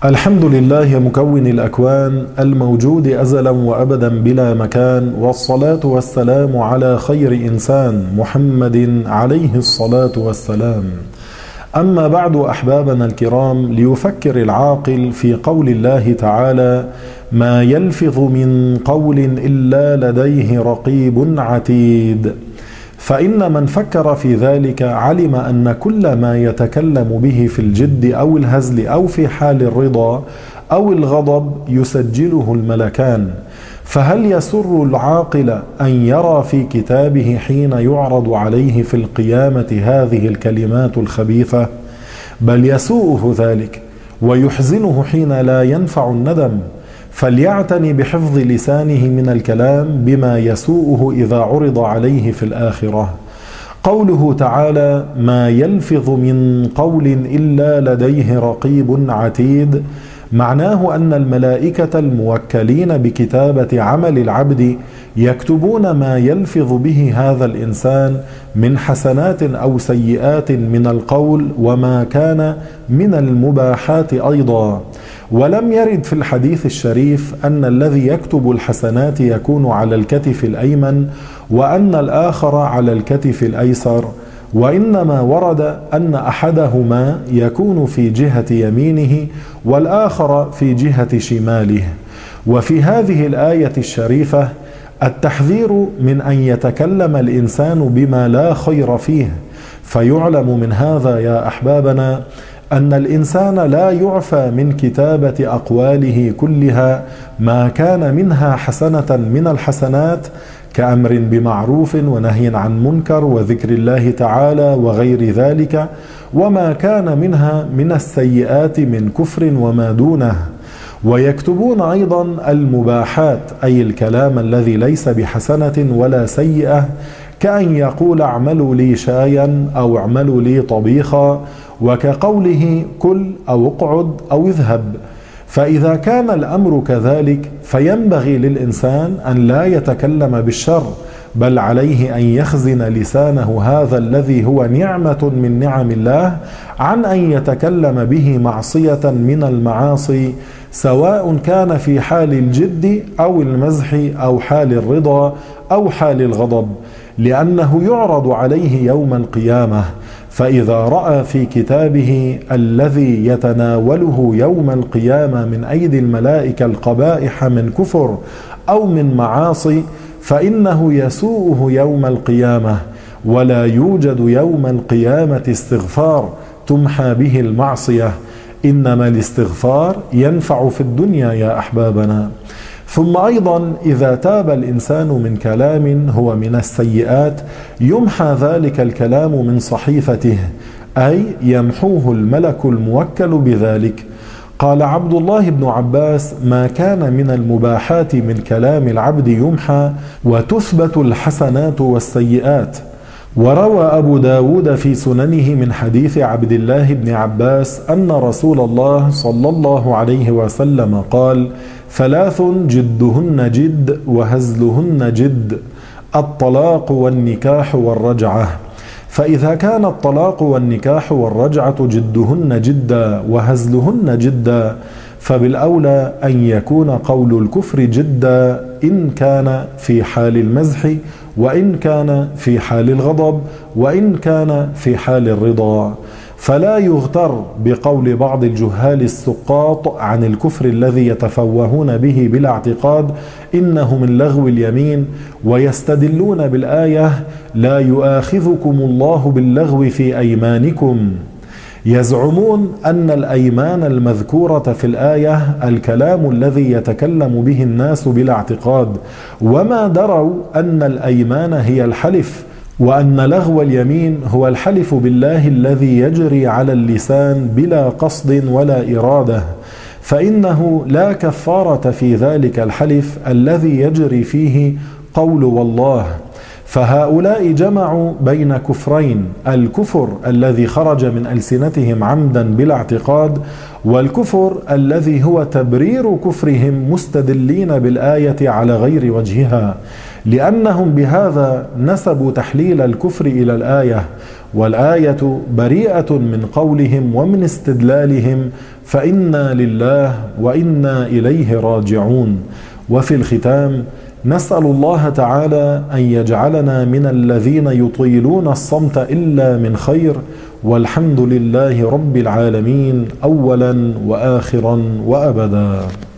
الحمد لله مكون الأكوان الموجود أزلا وأبدا بلا مكان، والصلاة والسلام على خير إنسان محمد عليه الصلاة والسلام. أما بعد أحبابنا الكرام، ليفكر العاقل في قول الله تعالى: ما يلفظ من قول إلا لديه رقيب عتيد. فإن من فكر في ذلك علم أن كل ما يتكلم به في الجد أو الهزل أو في حال الرضا أو الغضب يسجله الملكان. فهل يسر العاقل أن يرى في كتابه حين يعرض عليه في القيامة هذه الكلمات الخبيثة؟ بل يسوءه ذلك ويحزنه حين لا ينفع الندم. فليعتني بحفظ لسانه من الكلام بما يسوءه إذا عرض عليه في الآخرة. قوله تعالى: ما يلفظ من قول إلا لديه رقيب عتيد، معناه أن الملائكة الموكلين بكتابة عمل العبد يكتبون ما يلفظ به هذا الإنسان من حسنات أو سيئات من القول وما كان من المباحات أيضا. ولم يرد في الحديث الشريف أن الذي يكتب الحسنات يكون على الكتف الأيمن وأن الآخر على الكتف الأيسر، وإنما ورد أن أحدهما يكون في جهة يمينه والآخر في جهة شماله. وفي هذه الآية الشريفة التحذير من أن يتكلم الإنسان بما لا خير فيه. فيعلم من هذا يا أحبابنا أن الإنسان لا يعفى من كتابة أقواله كلها ما كان منها حسنة من الحسنات، كأمر بمعروف ونهي عن منكر وذكر الله تعالى وغير ذلك، وما كان منها من السيئات من كفر وما دونه. ويكتبون أيضا المباحات، أي الكلام الذي ليس بحسنة ولا سيئة، كأن يقول: اعملوا لي شايا أو اعملوا لي طبيخا، وكقوله: كل أو اقعد أو اذهب. فإذا كان الأمر كذلك فينبغي للإنسان أن لا يتكلم بالشر، بل عليه أن يخزن لسانه هذا الذي هو نعمة من نعم الله عن أن يتكلم به معصية من المعاصي، سواء كان في حال الجد أو المزح أو حال الرضا أو حال الغضب، لأنه يعرض عليه يوم القيامة. فإذا رأى في كتابه الذي يتناوله يوم القيامة من أيدي الملائكة القبائح من كفر أو من معاصي، فإنه يسوءه يوم القيامة، ولا يوجد يوم القيامة استغفار تمحى به المعصية، إنما الاستغفار ينفع في الدنيا يا أحبابنا. ثم أيضا إذا تاب الإنسان من كلام هو من السيئات يمحى ذلك الكلام من صحيفته، أي يمحوه الملك الموكل بذلك. قال عبد الله بن عباس: ما كان من المباحات من كلام العبد يمحى وتثبت الحسنات والسيئات. وروى أبو داود في سننه من حديث عبد الله بن عباس أن رسول الله صلى الله عليه وسلم قال: ثلاث جدهن جد وهزلهن جد: الطلاق والنكاح والرجعة. فإذا كان الطلاق والنكاح والرجعة جدهن جدا وهزلهن جدا، فبالأولى أن يكون قول الكفر جدا إن كان في حال المزح، وإن كان في حال الغضب، وإن كان في حال الرضا. فلا يغتر بقول بعض الجهال السقاط عن الكفر الذي يتفوهون به بلا اعتقاد إنه من لغو اليمين، ويستدلون بالآية: لا يؤاخذكم الله باللغو في أيمانكم. يزعمون أن الأيمان المذكورة في الآية الكلام الذي يتكلم به الناس بلا اعتقاد، وما دروا أن الأيمان هي الحلف، وأن لغو اليمين هو الحلف بالله الذي يجري على اللسان بلا قصد ولا إرادة، فإنه لا كفارة في ذلك الحلف الذي يجري فيه قول والله. فهؤلاء جمعوا بين كفرين: الكفر الذي خرج من ألسنتهم عمدا بلا اعتقاد، والكفر الذي هو تبرير كفرهم مستدلين بالآية على غير وجهها، لأنهم بهذا نسبوا تحليل الكفر إلى الآية، والآية بريئة من قولهم ومن استدلالهم، فإنا لله وإنا إليه راجعون. وفي الختام نسأل الله تعالى أن يجعلنا من الذين يطيلون الصمت إلا من خير، والحمد لله رب العالمين أولا وآخرا وأبدا.